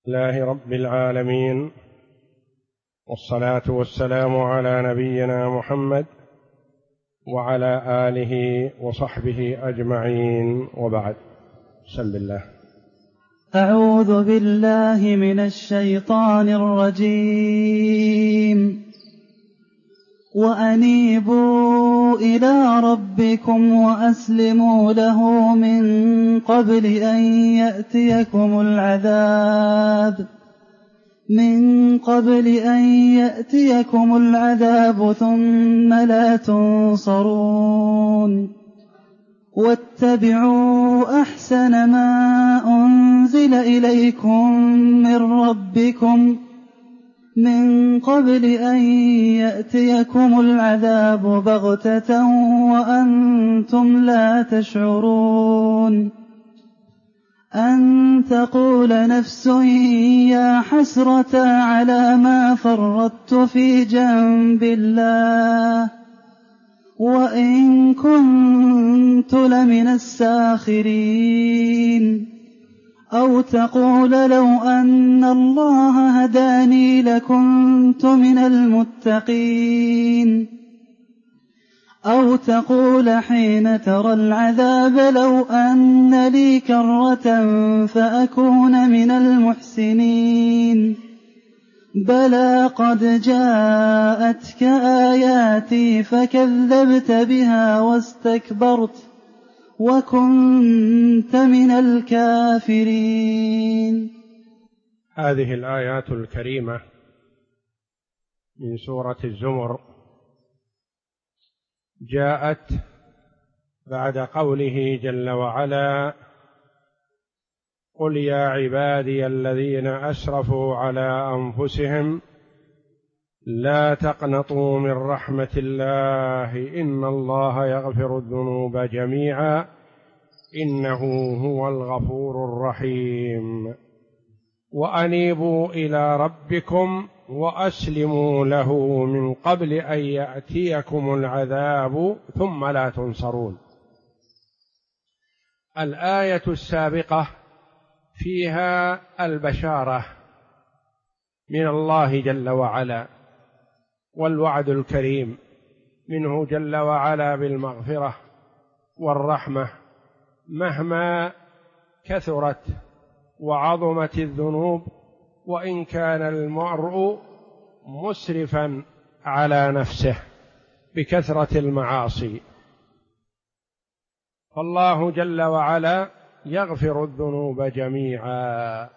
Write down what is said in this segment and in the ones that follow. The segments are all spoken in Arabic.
لله رب العالمين، والصلاة والسلام على نبينا محمد وعلى آله وصحبه أجمعين، وبعد. بسم الله. أعوذ بالله من الشيطان الرجيم. وأنيبوا إلى ربكم وأسلموا له من قبل أن يأتيكم العذاب ثم لا تنصرون. واتبعوا أحسن ما أنزل إليكم من ربكم من قبل أن يأتيكم العذاب بغتة وأنتم لا تشعرون. أن تقول نفس يا حسرة على ما فرطت في جنب الله وإن كنت لمن الساخرين. أو تقول لو أن الله هداني لكنت من المتقين. أو تقول حين ترى العذاب لو أن لي كرة فأكون من المحسنين. بلى قد جاءتك آياتي فكذبت بها واستكبرت وكنت من الكافرين. هذه الآيات الكريمة من سورة الزمر جاءت بعد قوله جل وعلا: قل يا عبادي الذين أسرفوا على أنفسهم لا تقنطوا من رحمة الله إن الله يغفر الذنوب جميعا إنه هو الغفور الرحيم. وأنيبوا إلى ربكم وأسلموا له من قبل أن يأتيكم العذاب ثم لا تنصرون. الآية السابقة فيها البشارة من الله جل وعلا والوعد الكريم منه جل وعلا بالمغفرة والرحمة مهما كثرت وعظمت الذنوب، وإن كان المرء مسرفا على نفسه بكثرة المعاصي، فالله جل وعلا يغفر الذنوب جميعا.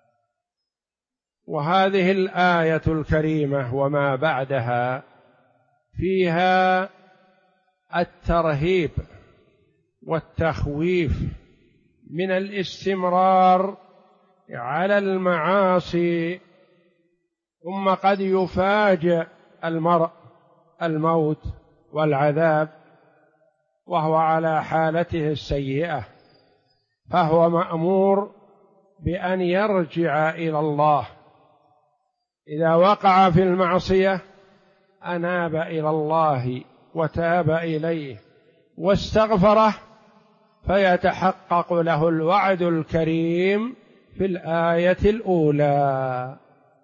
وهذه الآية الكريمة وما بعدها فيها الترهيب والتخويف من الاستمرار على المعاصي، ثم قد يفاجأ المرء الموت والعذاب وهو على حالته السيئة، فهو مأمور بأن يرجع إلى الله. إذا وقع في المعصية أناب إلى الله وتاب إليه واستغفره، فيتحقق له الوعد الكريم في الآية الأولى: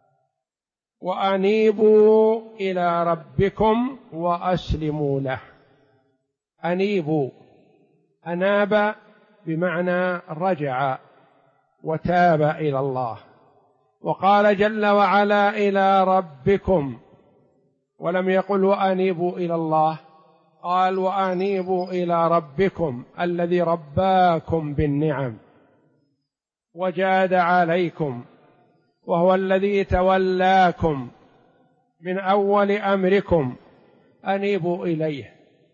وأنيبوا إلى ربكم وأسلموا له. أنيبوا، أناب بمعنى رجع وتاب إلى الله. وقال جل وعلا إلى ربكم، ولم يقل وأنيبوا إلى الله، قال وأنيبوا إلى ربكم الذي رباكم بالنعم وجاد عليكم، وهو الذي تولاكم من أول أمركم، أنيبوا إليه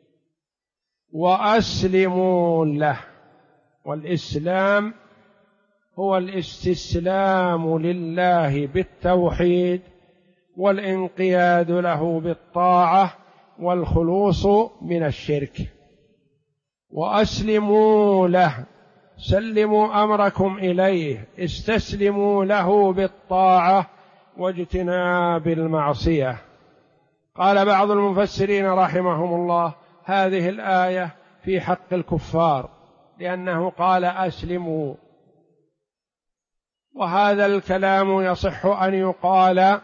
وأسلموا له. والإسلام هو الاستسلام لله بالتوحيد والانقياد له بالطاعة والخلوص من الشرك. وأسلموا له، سلموا أمركم إليه، استسلموا له بالطاعة واجتناب المعصية. قال بعض المفسرين رحمهم الله: هذه الآية في حق الكفار، لأنه قال أسلموا، وهذا الكلام يصح أن يقال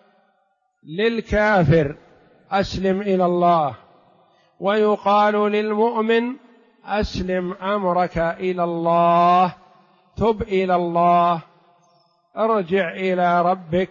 للكافر أسلم إلى الله، ويقال للمؤمن أسلم أمرك إلى الله، تب إلى الله، ارجع إلى ربك،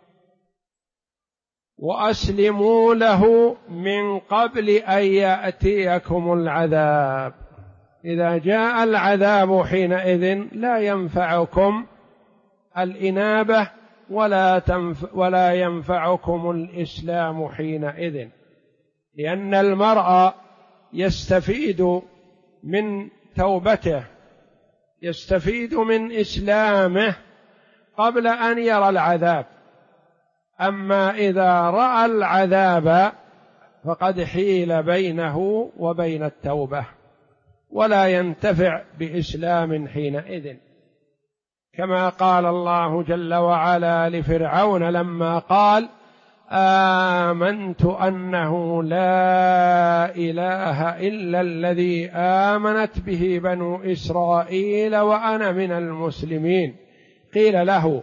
وأسلموا له من قبل أن يأتيكم العذاب. إذا جاء العذاب حينئذ لا ينفعكم الإنابة ولا ينفعكم الإسلام حينئذ، لأن المرء يستفيد من توبته، يستفيد من إسلامه قبل أن يرى العذاب. أما إذا رأى العذاب فقد حيل بينه وبين التوبة، ولا ينتفع بإسلام حينئذ، كما قال الله جل وعلا لفرعون لما قال آمنت أنه لا إله إلا الذي آمنت به بنو إسرائيل وأنا من المسلمين، قيل له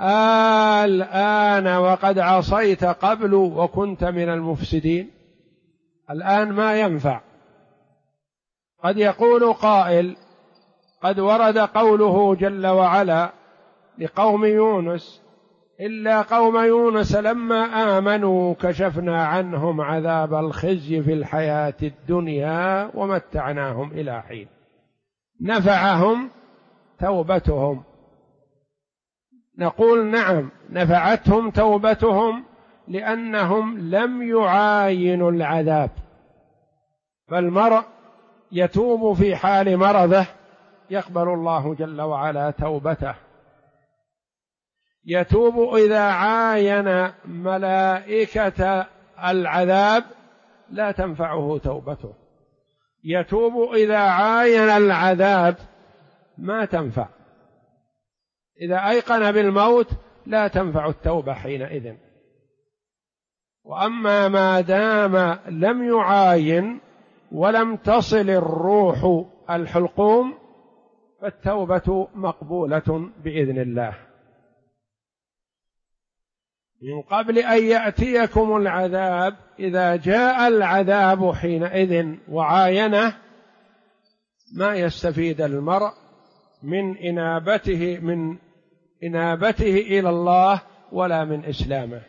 الآن وقد عصيت قبل وكنت من المفسدين. الآن ما ينفع. قد يقول قائل قد ورد قوله جل وعلا لقوم يونس إلا قوم يونس لما آمنوا كشفنا عنهم عذاب الخزي في الحياة الدنيا ومتعناهم إلى حين. نفعهم توبتهم. نقول نعم نفعتهم توبتهم لأنهم لم يعاينوا العذاب، فالمرء يتوب في حال مرضه يقبل الله جل وعلا توبته، يتوب إذا عاين ملائكة العذاب لا تنفعه توبته، يتوب إذا عاين العذاب ما تنفع، إذا أيقن بالموت لا تنفع التوبة حينئذ. وأما ما دام لم يعاين ولم تصل الروح الحلقوم فالتوبة مقبولة بإذن الله. من قبل أن يأتيكم العذاب، إذا جاء العذاب حينئذ وعاينه ما يستفيد المرء من إنابته إلى الله ولا من إسلامه.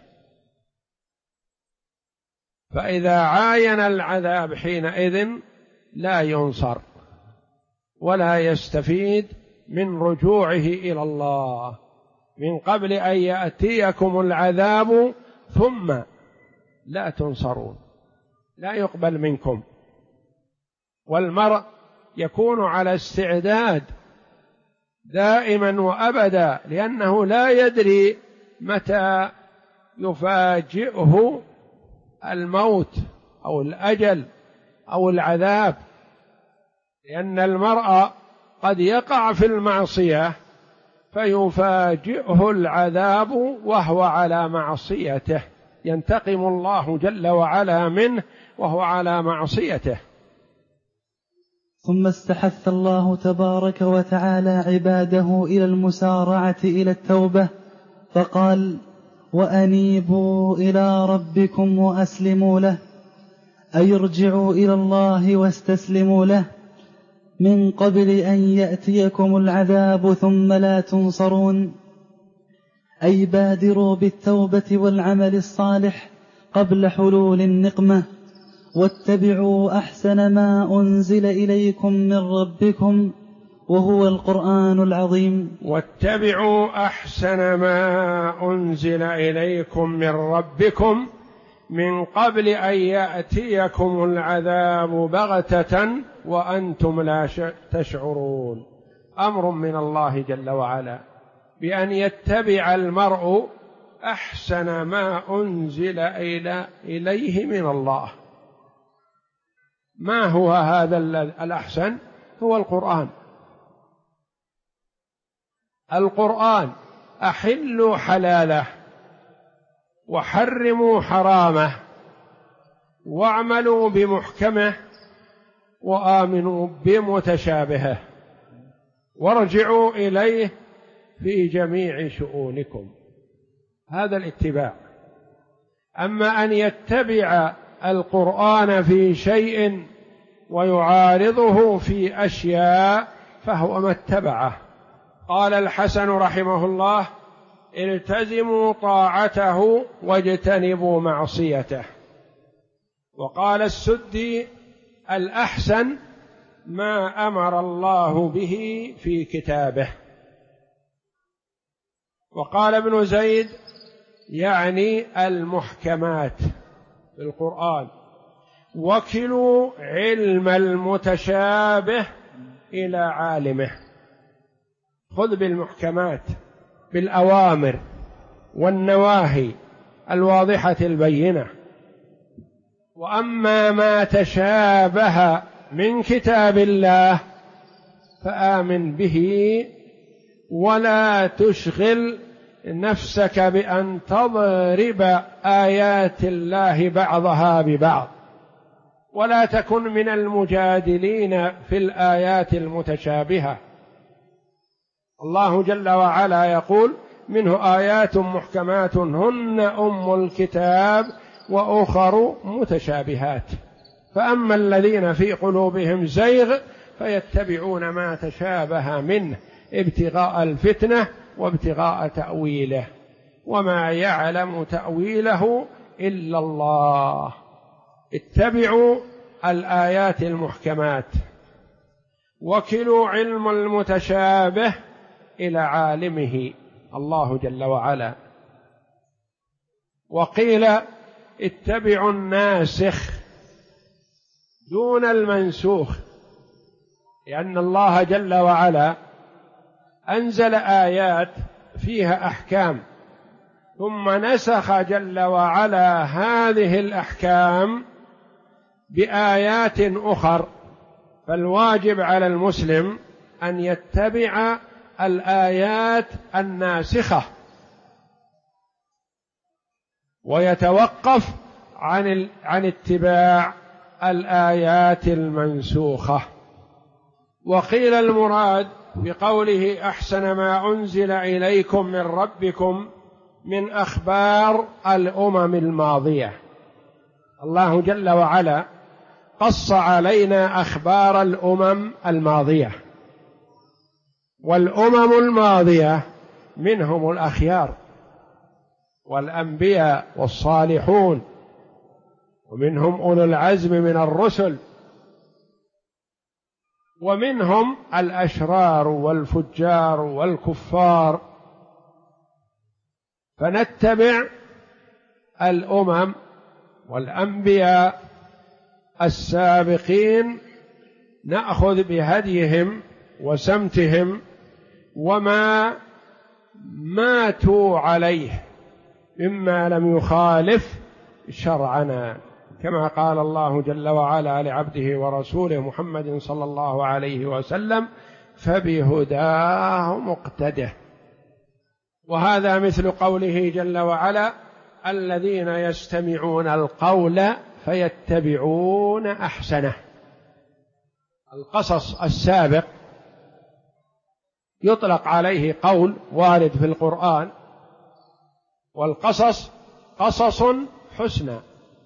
فإذا عاين العذاب حينئذ لا ينصر ولا يستفيد من رجوعه إلى الله. من قبل أن يأتيكم العذاب ثم لا تنصرون، لا يقبل منكم. والمرء يكون على استعداد دائما وأبدا، لأنه لا يدري متى يفاجئه الموت أو الأجل أو العذاب، لأن المرء قد يقع في المعصية فيفاجئه العذاب وهو على معصيته، ينتقم الله جل وعلا منه وهو على معصيته. ثم استحث الله تبارك وتعالى عباده إلى المسارعة إلى التوبة فقال: وأنيبوا إلى ربكم وأسلموا له، أي ارجعوا إلى الله واستسلموا له من قبل أن يأتيكم العذاب ثم لا تنصرون، أي بادروا بالتوبة والعمل الصالح قبل حلول النقمة، واتبعوا أحسن ما أنزل إليكم من ربكم وهو القرآن العظيم. واتبعوا أحسن ما أنزل إليكم من ربكم من قبل أن يأتيكم العذاب بغتة وأنتم لا تشعرون. أمر من الله جل وعلا بأن يتبع المرء أحسن ما أنزل إليه من الله. ما هو هذا الأحسن؟ هو القرآن. القرآن أحلوا حلاله وحرموا حرامه واعملوا بمحكمه وآمنوا بمتشابهه وارجعوا إليه في جميع شؤونكم. هذا الاتباع. أما أن يتبع القرآن في شيء ويعارضه في أشياء فهو ما اتبعه. قال الحسن رحمه الله: التزموا طاعته واجتنبوا معصيته. وقال السدي: الأحسن ما أمر الله به في كتابه. وقال ابن زيد: يعني المحكمات في القرآن. وكلوا علم المتشابه إلى عالمه. خذ بالمحكمات، بالأوامر والنواهي الواضحة البينة. وأما ما تشابه من كتاب الله فآمن به، ولا تشغل نفسك بأن تضرب آيات الله بعضها ببعض، ولا تكن من المجادلين في الآيات المتشابهة. الله جل وعلا يقول: منه آيات محكمات هن أم الكتاب وأخر متشابهات. فأما الذين في قلوبهم زيغ فيتبعون ما تشابه منه ابتغاء الفتنة وابتغاء تأويله، وما يعلم تأويله إلا الله. اتبعوا الآيات المحكمات. وكلوا علم المتشابه إلى عالمه الله جل وعلا. وقيل: اتبعوا الناسخ دون المنسوخ، لأن الله جل وعلا أنزل آيات فيها أحكام، ثم نسخ جل وعلا هذه الأحكام بآيات أخر. فالواجب على المسلم أن يتبع الآيات الناسخة ويتوقف عن اتباع الآيات المنسوخة. وقيل المراد بقوله: أحسن ما أنزل إليكم من ربكم من أخبار الأمم الماضية. الله جل وعلا قص علينا أخبار الأمم الماضية، والأمم الماضية منهم الأخيار والأنبياء والصالحون، ومنهم أولو العزم من الرسل، ومنهم الأشرار والفجار والكفار. فنتبع الأمم والأنبياء السابقين، نأخذ بهديهم وسمتهم وما ماتوا عليه مما لم يخالف شرعنا، كما قال الله جل وعلا لعبده ورسوله محمد صلى الله عليه وسلم: فبهداه مقتده. وهذا مثل قوله جل وعلا: الذين يستمعون القول فيتبعون أحسنه. القصص السابق يطلق عليه قول وارد في القرآن، والقصص قصص حسنى،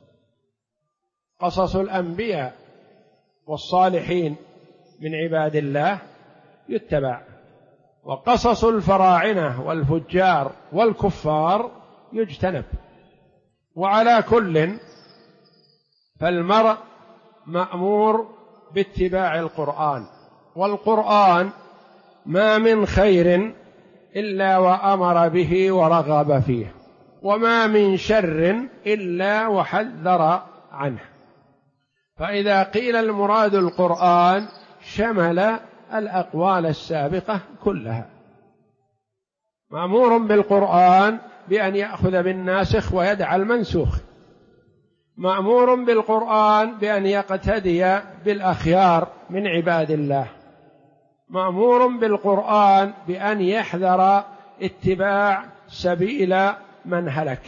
قصص الأنبياء والصالحين من عباد الله يتبع، وقصص الفراعنة والفجار والكفار يجتنب. وعلى كل فالمرء مأمور باتباع القرآن، والقرآن ما من خير إلا وأمر به ورغب فيه، وما من شر إلا وحذر عنه. فإذا قيل المراد القرآن شمل الأقوال السابقة كلها. مأمور بالقرآن بأن يأخذ بالناسخ ويدع المنسوخ، مأمور بالقرآن بأن يقتدي بالأخيار من عباد الله، مأمور بالقرآن بأن يحذر اتباع سبيل من هلك،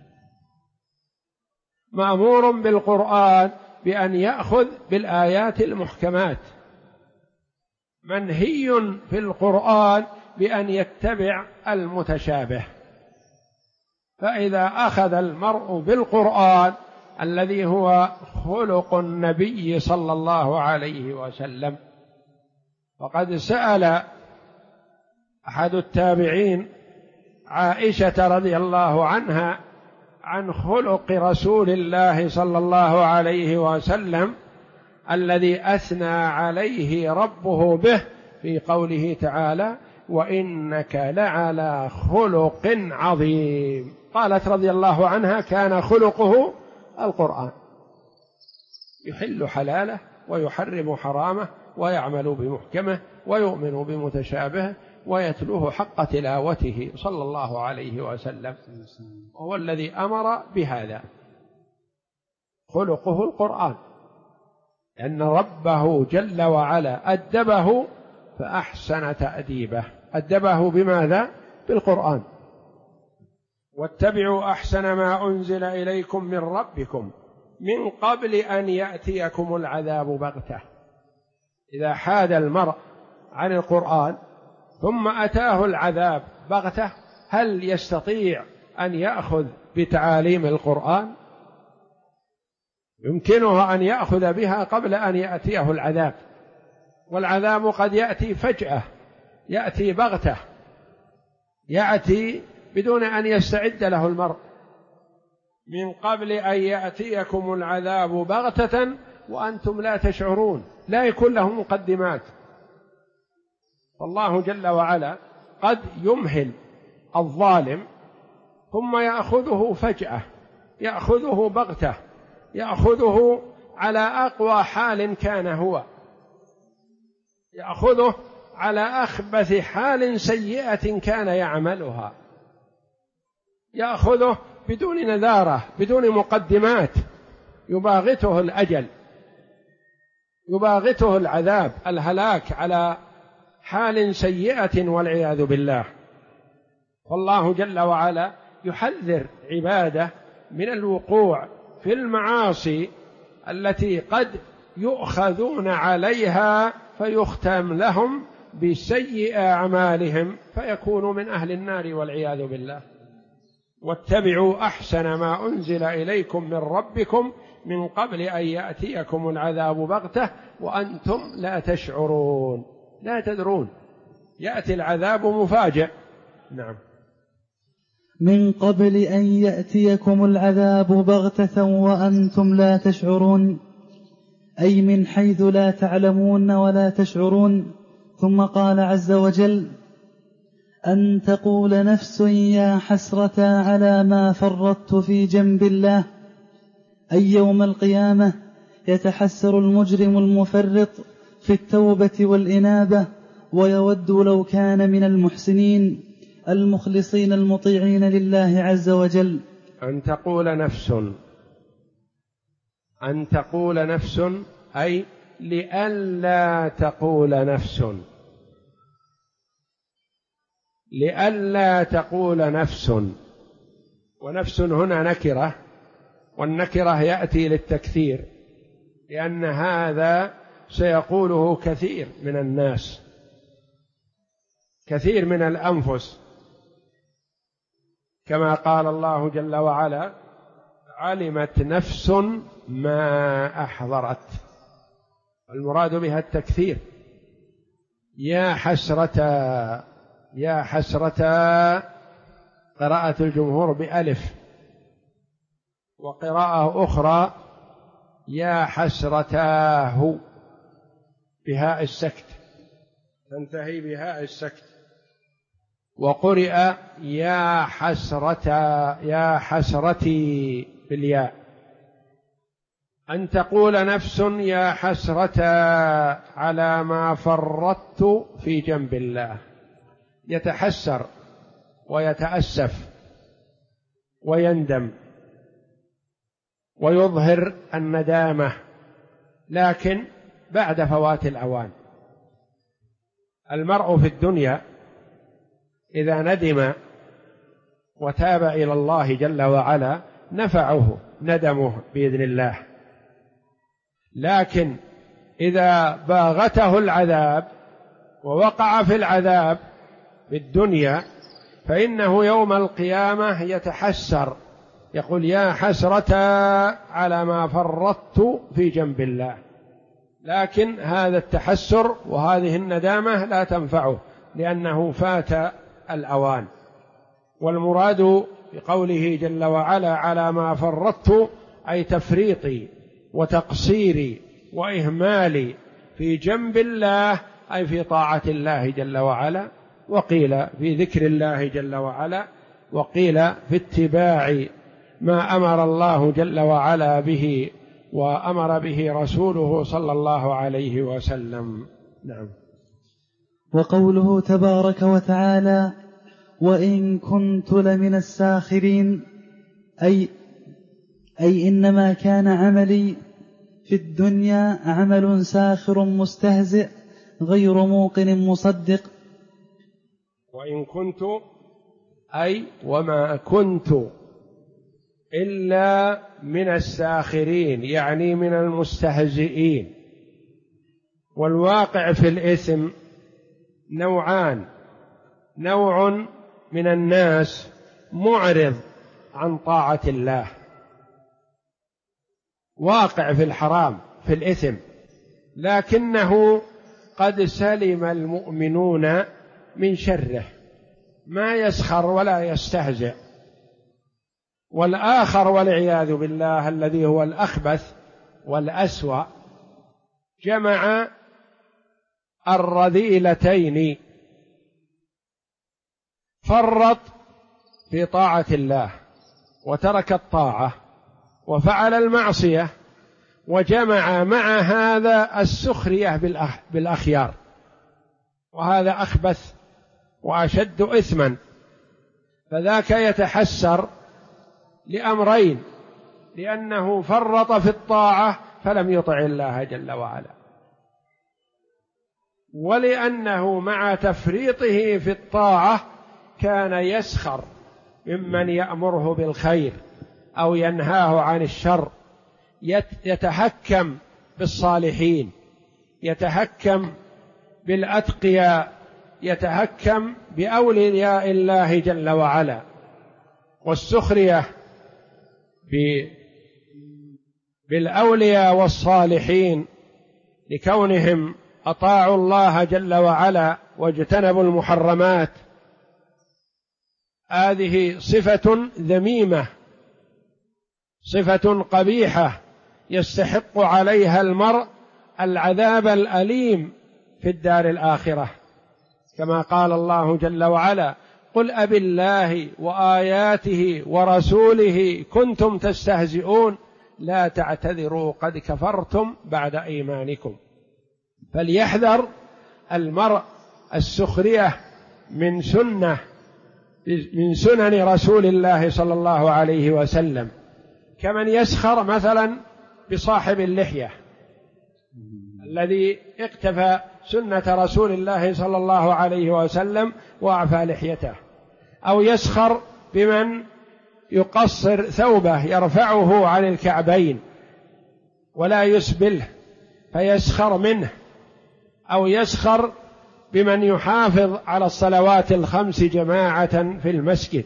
مأمور بالقرآن بأن يأخذ بالآيات المحكمات، منهي في القرآن بأن يتبع المتشابه. فإذا أخذ المرء بالقرآن الذي هو خلق النبي صلى الله عليه وسلم، وقد سأل أحد التابعين عائشة رضي الله عنها عن خلق رسول الله صلى الله عليه وسلم الذي أثنى عليه ربه به في قوله تعالى: وإنك لعلى خلق عظيم. قالت رضي الله عنها: كان خلقه القرآن، يحل حلاله ويحرم حرامه ويعمل بمحكمه ويؤمن بمتشابهه ويتلوه حق تلاوته صلى الله عليه وسلم، وهو الذي أمر بهذا. خلقه القرآن، لأن ربه جل وعلا أدبه فأحسن تأديبه. أدبه بماذا؟ بالقرآن. واتبعوا أحسن ما أنزل إليكم من ربكم من قبل أن يأتيكم العذاب بغتة. إذا حاد المرء عن القرآن ثم أتاه العذاب بغتة، هل يستطيع أن يأخذ بتعاليم القرآن؟ يمكنه أن يأخذ بها قبل أن يأتيه العذاب، والعذاب قد يأتي فجأة، يأتي بغتة، يأتي بدون أن يستعد له المرء. من قبل أن يأتيكم العذاب بغتة وأنتم لا تشعرون، لا يكون له مقدمات. فالله جل وعلا قد يمهل الظالم ثم يأخذه فجأة، يأخذه بغتة، يأخذه على أقوى حال كان هو، يأخذه على أخبث حال سيئة كان يعملها، يأخذه بدون نذارة، بدون مقدمات، يباغته الأجل، يباغته العذاب، الهلاك على حال سيئة والعياذ بالله. فالله جل وعلا يحذر عباده من الوقوع في المعاصي التي قد يؤخذون عليها فيختم لهم بسيء أعمالهم فيكونوا من أهل النار والعياذ بالله. واتبعوا أحسن ما أنزل إليكم من ربكم من قبل أن يأتيكم العذاب بغتة وأنتم لا تشعرون، لا تدرون، يأتي العذاب مفاجئ. نعم. من قبل أن يأتيكم العذاب بغتة وأنتم لا تشعرون، أي من حيث لا تعلمون ولا تشعرون. ثم قال عز وجل: أن تقول نفس يا حسرة على ما فرطت في جنب الله، أي يوم القيامة يتحسر المجرم المفرط في التوبة والإنابة، ويود لو كان من المحسنين المخلصين المطيعين لله عز وجل. أن تقول نفس، أن تقول نفس أي لئلا تقول نفس، لئلا تقول نفس. ونفس هنا نكرة، والنكرة يأتي للتكثير، لأن هذا سيقوله كثير من الناس، كثير من الأنفس، كما قال الله جل وعلا: علمت نفس ما أحضرت. المراد بها التكثير. يا حسرة، يا حسرة، قراءة الجمهور بألف، وقراءة أخرى يا حسرتاه بهاء السكت، تنتهي بهاء السكت. وقرئ يا حسرة، يا حسرتي بالياء. أن تقول نفس يا حسرة على ما فرطت في جنب الله، يتحسر ويتأسف ويندم ويظهر الندامة، لكن بعد فوات الأوان. المرء في الدنيا إذا ندم وتاب إلى الله جل وعلا نفعه ندمه بإذن الله، لكن إذا باغته العذاب ووقع في العذاب في الدنيا فإنه يوم القيامة يتحسر، يقول يا حسرة على ما فرطت في جنب الله. لكن هذا التحسر وهذه الندامة لا تنفعه لأنه فات الأوان. والمراد بقوله جل وعلا على ما فرطت أي تفريطي وتقصيري وإهمالي في جنب الله، أي في طاعة الله جل وعلا، وقيل في ذكر الله جل وعلا، وقيل في اتباع ما أمر الله جل وعلا به وأمر به رسوله صلى الله عليه وسلم. نعم. وقوله تبارك وتعالى وإن كنت لمن الساخرين، أي إنما كان عملي في الدنيا عمل ساخر مستهزئ غير موقن مصدق. وإن كنت أي وما كنت إلا من الساخرين، يعني من المستهزئين. والواقع في الإثم نوعان: نوع من الناس معرض عن طاعة الله، واقع في الحرام في الإثم، لكنه قد سلم المؤمنون من شره، ما يسخر ولا يستهزئ. والآخر والعياذ بالله الذي هو الأخبث والأسوأ جمع الرذيلتين، فرط في طاعة الله وترك الطاعة وفعل المعصية، وجمع مع هذا السخرية بالأخيار، وهذا أخبث وأشد إثما. فذاك يتحسر لأمرين: لأنه فرط في الطاعة فلم يطع الله جل وعلا، ولأنه مع تفريطه في الطاعة كان يسخر ممن يأمره بالخير أو ينهاه عن الشر، يتهكم بالصالحين، يتهكم بالأتقياء، يتهكم بأولياء الله جل وعلا. والسخرية بالأولياء والصالحين لكونهم أطاعوا الله جل وعلا واجتنبوا المحرمات، هذه صفة ذميمة، صفة قبيحة يستحق عليها المرء العذاب الأليم في الدار الآخرة، كما قال الله جل وعلا: قل أبالله وآياته ورسوله كنتم تستهزئون لا تعتذروا قد كفرتم بعد إيمانكم. فليحذر المرء السخرية من سنن رسول الله صلى الله عليه وسلم، كمن يسخر مثلا بصاحب اللحية الذي اقتفى سنة رسول الله صلى الله عليه وسلم وأعفى لحيته، أو يسخر بمن يقصر ثوبه يرفعه عن الكعبين ولا يسبله فيسخر منه، أو يسخر بمن يحافظ على الصلوات الخمس جماعة في المسجد،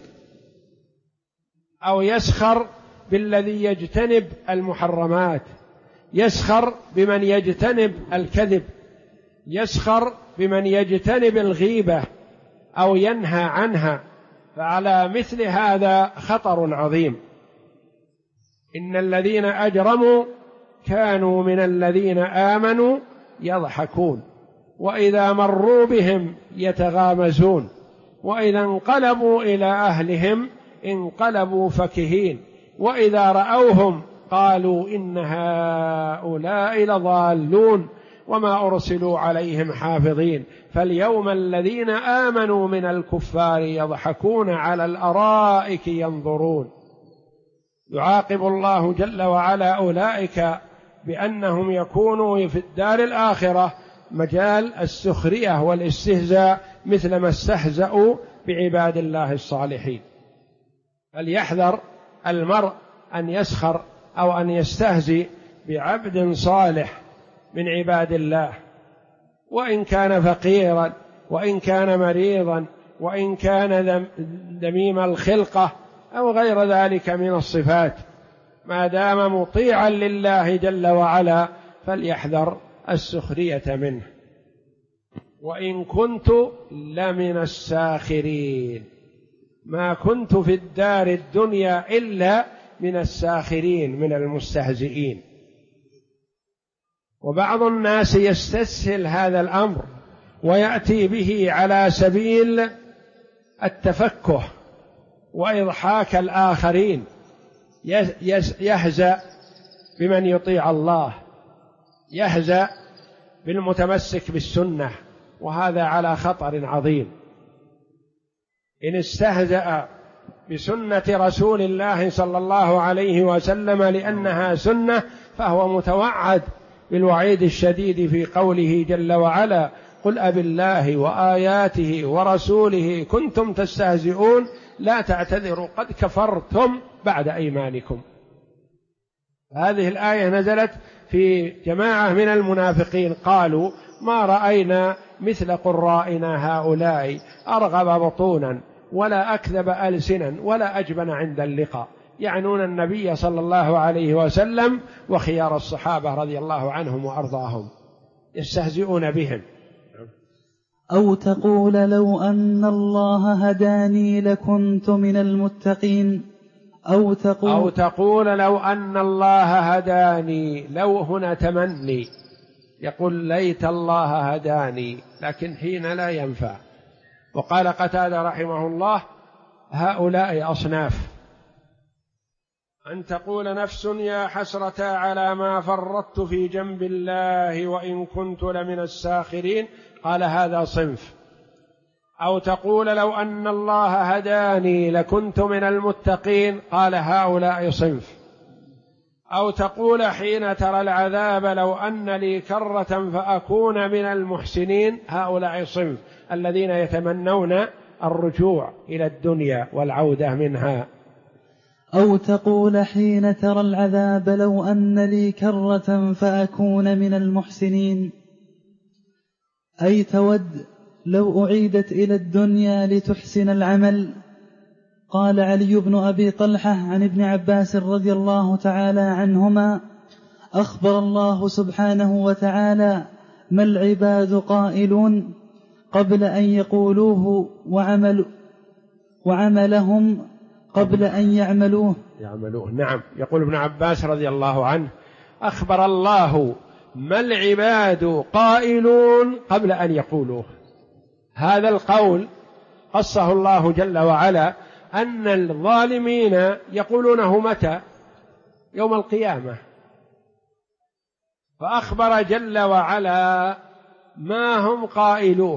أو يسخر بالذي يجتنب المحرمات، يسخر بمن يجتنب الكذب، يسخر بمن يجتنب الغيبة أو ينهى عنها. فعلى مثل هذا خطر عظيم. إن الذين أجرموا كانوا من الذين آمنوا يضحكون وإذا مروا بهم يتغامزون وإذا انقلبوا إلى أهلهم انقلبوا فكهين وإذا رأوهم قالوا إن هؤلاء لضالون وما أرسلوا عليهم حافظين. فاليوم الذين آمنوا من الكفار يضحكون على الأرائك ينظرون. يعاقب الله جل وعلا أولئك بأنهم يكونوا في الدار الآخرة مجال السخرية والاستهزاء مثل ما استهزأوا بعباد الله الصالحين. فليحذر المرء أن يسخر أو أن يستهزئ بعبد صالح من عباد الله، وإن كان فقيرا وإن كان مريضا وإن كان ذميم الخلقة أو غير ذلك من الصفات، ما دام مطيعا لله جل وعلا فليحذر السخرية منه. وإن كنت لمن الساخرين، ما كنت في الدار الدنيا إلا من الساخرين، من المستهزئين. وبعض الناس يستسهل هذا الأمر ويأتي به على سبيل التفكه وإضحاك الآخرين، يهزأ بمن يطيع الله، يهزأ بالمتمسك بالسنة، وهذا على خطر عظيم. إن استهزأ بسنة رسول الله صلى الله عليه وسلم لأنها سنة فهو متوعد بالوعيد الشديد في قوله جل وعلا: قل أبالله وآياته ورسوله كنتم تستهزئون لا تعتذروا قد كفرتم بعد أيمانكم. هذه الآية نزلت في جماعة من المنافقين قالوا: ما رأينا مثل قرائنا هؤلاء أرغب بطونا ولا أكذب ألسنا ولا أجبن عند اللقاء، يعنون النبي صلى الله عليه وسلم وخيار الصحابة رضي الله عنهم وأرضاهم، يستهزئون بهم. أو تقول لو أن الله هداني لكنت من المتقين. أو تقول لو أن الله هداني، لو هنا تمني، يقول ليت الله هداني، لكن حين لا ينفع. وقال قتادة رحمه الله: هؤلاء أصناف: أن تقول نفس يا حسرة على ما فرطت في جنب الله وإن كنت لمن الساخرين، قال هذا صنف. أو تقول لو أن الله هداني لكنت من المتقين، قال هؤلاء صنف. أو تقول حين ترى العذاب لو أن لي كرة فأكون من المحسنين، هؤلاء صنف الذين يتمنون الرجوع إلى الدنيا والعودة منها. أو تقول حين ترى العذاب لو أن لي كرة فأكون من المحسنين، أي تود لو أعيدت إلى الدنيا لتحسن العمل. قال علي بن أبي طلحة عن ابن عباس رضي الله تعالى عنهما: أخبر الله سبحانه وتعالى ما العباد قائلون قبل أن يقولوه وعملهم قبل أن يعملوه. نعم، يقول ابن عباس رضي الله عنه: أخبر الله ما العباد قائلون قبل أن يقولوه. هذا القول قصه الله جل وعلا أن الظالمين يقولونه متى؟ يوم القيامة. فأخبر جل وعلا ما هم قائلوه،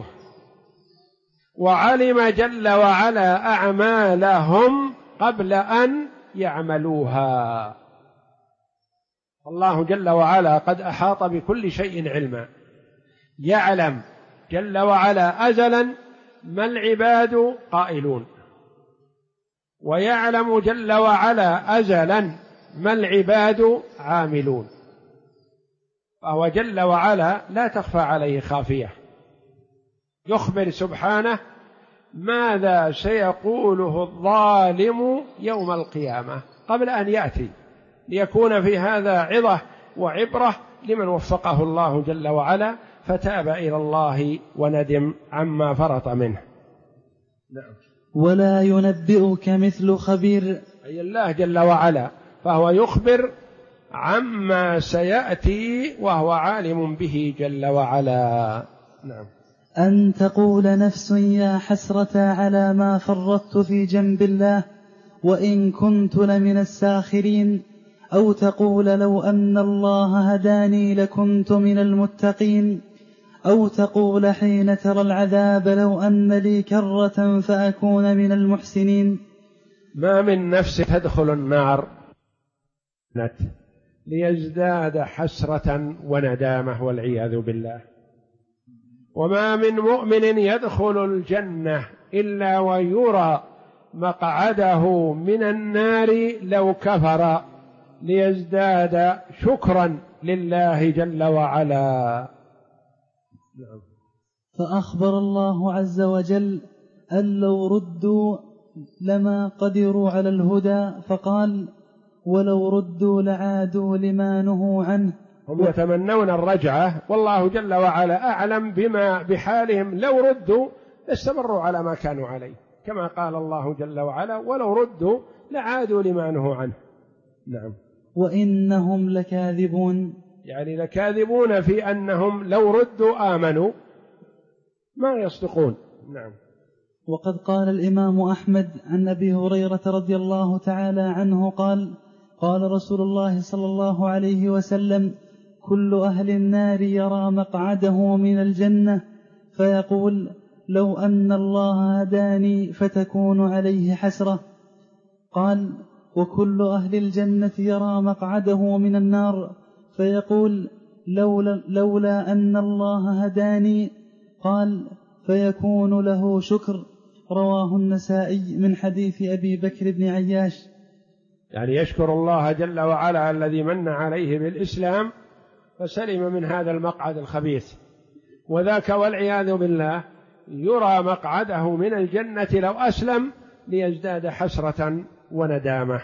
وعلم جل وعلا أعمالهم قبل أن يعملوها. الله جل وعلا قد أحاط بكل شيء علما، يعلم جل وعلا أزلا ما العباد قائلون، ويعلم جل وعلا أزلا ما العباد عاملون، فهو جل وعلا لا تخفى عليه خافية. يخبر سبحانه ماذا سيقوله الظالم يوم القيامة قبل أن يأتي، ليكون في هذا عظة وعبرة لمن وفقه الله جل وعلا فتاب إلى الله وندم عما فرط منه. نعم. ولا ينبئك مثل خبير، أي الله جل وعلا، فهو يخبر عما سيأتي وهو عالم به جل وعلا. نعم. أن تقول نفس يا حسرة على ما فرطت في جنب الله وإن كنت لمن الساخرين. أو تقول لو أن الله هداني لكنت من المتقين. أو تقول حين ترى العذاب لو أن لي كرة فأكون من المحسنين. ما من نفس تدخل النار ليزداد حسرة وندامة والعياذ بالله، وما من مؤمن يدخل الجنة إلا ويرى مقعده من النار لو كفر ليزداد شكرا لله جل وعلا. فأخبر الله عز وجل أن لو ردوا لما قدروا على الهدى، فقال ولو ردوا لعادوا لما نهوا عنه. هم يتمنون الرجعة، والله جل وعلا أعلم بما بحالهم، لو ردوا لاستمروا على ما كانوا عليه، كما قال الله جل وعلا ولو ردوا لعادوا لما نهوا عنه. نعم. وإنهم لكاذبون، يعني لكاذبون في أنهم لو ردوا آمنوا، ما يصدقون. نعم. وقد قال الإمام أحمد عن أبي هريرة رضي الله تعالى عنه قال قال رسول الله صلى الله عليه وسلم كل أهل النار يرى مقعده من الجنة فيقول لو أن الله هداني فتكون عليه حسرة. قال وكل أهل الجنة يرى مقعده من النار فيقول لولا أن الله هداني. قال فيكون له شكر. رواه النسائي من حديث أبي بكر بن عياش. يعني يشكر الله جل وعلا الذي من عليه بالإسلام فسلم من هذا المقعد الخبيث، وذاك والعياذ بالله يرى مقعده من الجنة لو أسلم ليزداد حسرة وندامة.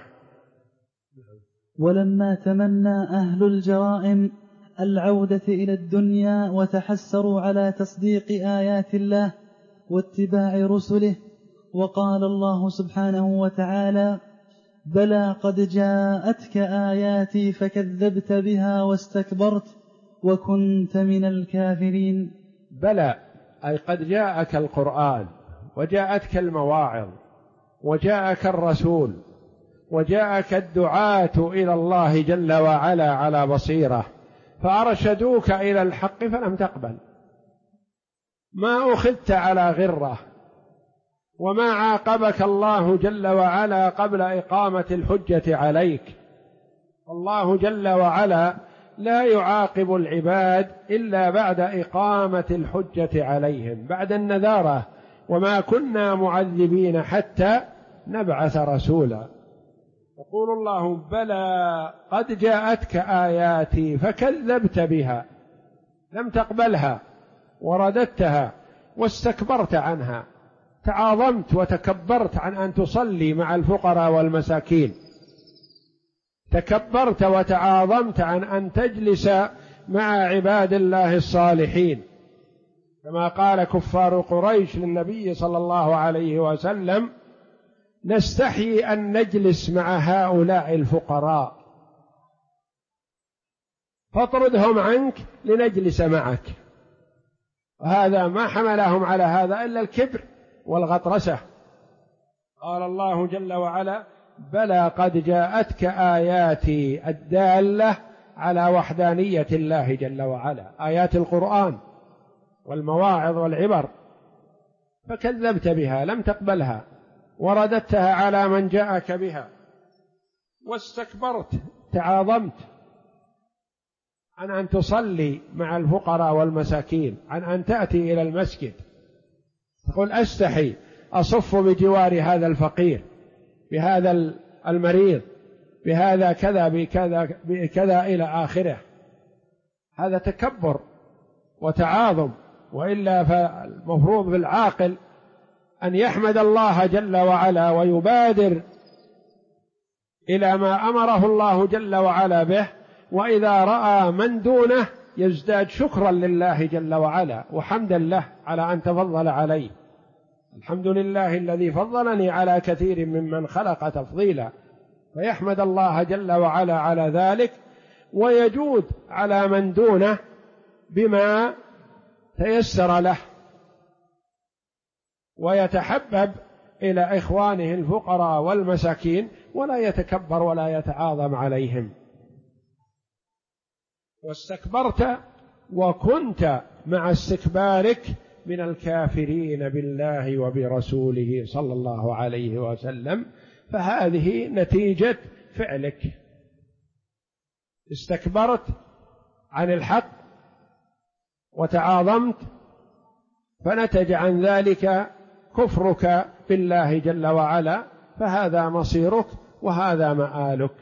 ولما تمنى أهل الجرائم العودة إلى الدنيا وتحسروا على تصديق آيات الله واتباع رسله، وقال الله سبحانه وتعالى بلى قد جاءتك آياتي فكذبت بها واستكبرت وكنت من الكافرين. بلى أي قد جاءك القرآن وجاءتك المواعظ وجاءك الرسول وجاءك الدعاة إلى الله جل وعلا على بصيرة، فأرشدوك إلى الحق فلم تقبل، ما أخذت على غرة، وما عاقبك الله جل وعلا قبل إقامة الحجة عليك. الله جل وعلا لا يعاقب العباد إلا بعد إقامة الحجة عليهم، بعد النذارة، وما كنا معذبين حتى نبعث رسولا. يقول الله بلى قد جاءتك آياتي فكذبت بها، لم تقبلها ورددتها واستكبرت عنها، تعاظمت وتكبرت عن أن تصلي مع الفقراء والمساكين، تكبرت وتعاظمت عن أن تجلس مع عباد الله الصالحين، كما قال كفار قريش للنبي صلى الله عليه وسلم نستحي أن نجلس مع هؤلاء الفقراء فاطردهم عنك لنجلس معك. وهذا ما حملهم على هذا إلا الكبر والغطرسة. قال الله جل وعلا بلى قد جاءتك آياتي الدالة على وحدانية الله جل وعلا، آيات القرآن والمواعظ والعبر، فكذبت بها لم تقبلها ورددتها على من جاءك بها، واستكبرت تعاظمت عن أن تصلي مع الفقراء والمساكين، عن أن تأتي إلى المسجد تقول أستحي أصف بجوار هذا الفقير، بهذا المريض، بهذا كذا بكذا إلى آخره. هذا تكبر وتعاظم، وإلا فالمفروض بالعاقل أن يحمد الله جل وعلا ويبادر إلى ما أمره الله جل وعلا به، وإذا رأى من دونه يزداد شكرا لله جل وعلا وحمدا له على أن تفضل عليه. الحمد لله الذي فضلني على كثير ممن خلق تفضيلا، فيحمد الله جل وعلا على ذلك، ويجود على من دونه بما تيسر له، ويتحبب إلى إخوانه الفقراء والمساكين، ولا يتكبر ولا يتعاظم عليهم. واستكبرت وكنت مع استكبارك من الكافرين بالله وبرسوله صلى الله عليه وسلم، فهذه نتيجة فعلك. استكبرت عن الحق وتعاظمت، فنتج عن ذلك كفرك بالله جل وعلا، فهذا مصيرك وهذا مآلك.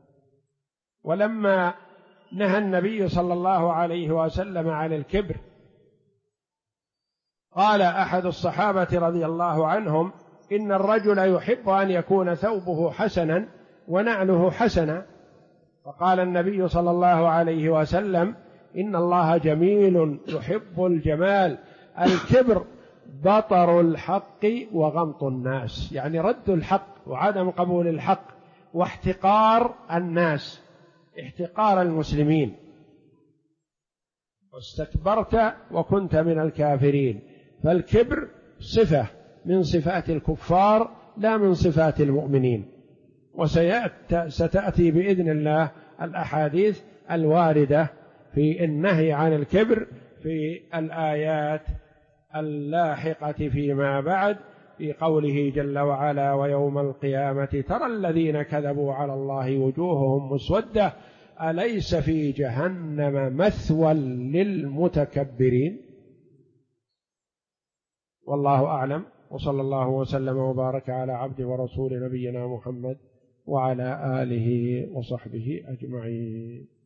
ولما نهى النبي صلى الله عليه وسلم عن الكبر قال أحد الصحابة رضي الله عنهم: إن الرجل يحب أن يكون ثوبه حسنا ونعله حسنا. فقال النبي صلى الله عليه وسلم: إن الله جميل يحب الجمال. الكبر بطر الحق وغمط الناس، يعني رد الحق وعدم قبول الحق واحتقار الناس، احتقار المسلمين، واستكبرت وكنت من الكافرين. فالكبر صفة من صفات الكفار لا من صفات المؤمنين. وستأتي بإذن الله الأحاديث الواردة في النهي عن الكبر في الآيات اللاحقة فيما بعد، في قوله جل وعلا: ويوم القيامة ترى الذين كذبوا على الله وجوههم مسودة أليس في جهنم مثوى للمتكبرين. والله أعلم، وصلى الله وسلم وبارك على عبد ورسول نبينا محمد وعلى آله وصحبه أجمعين.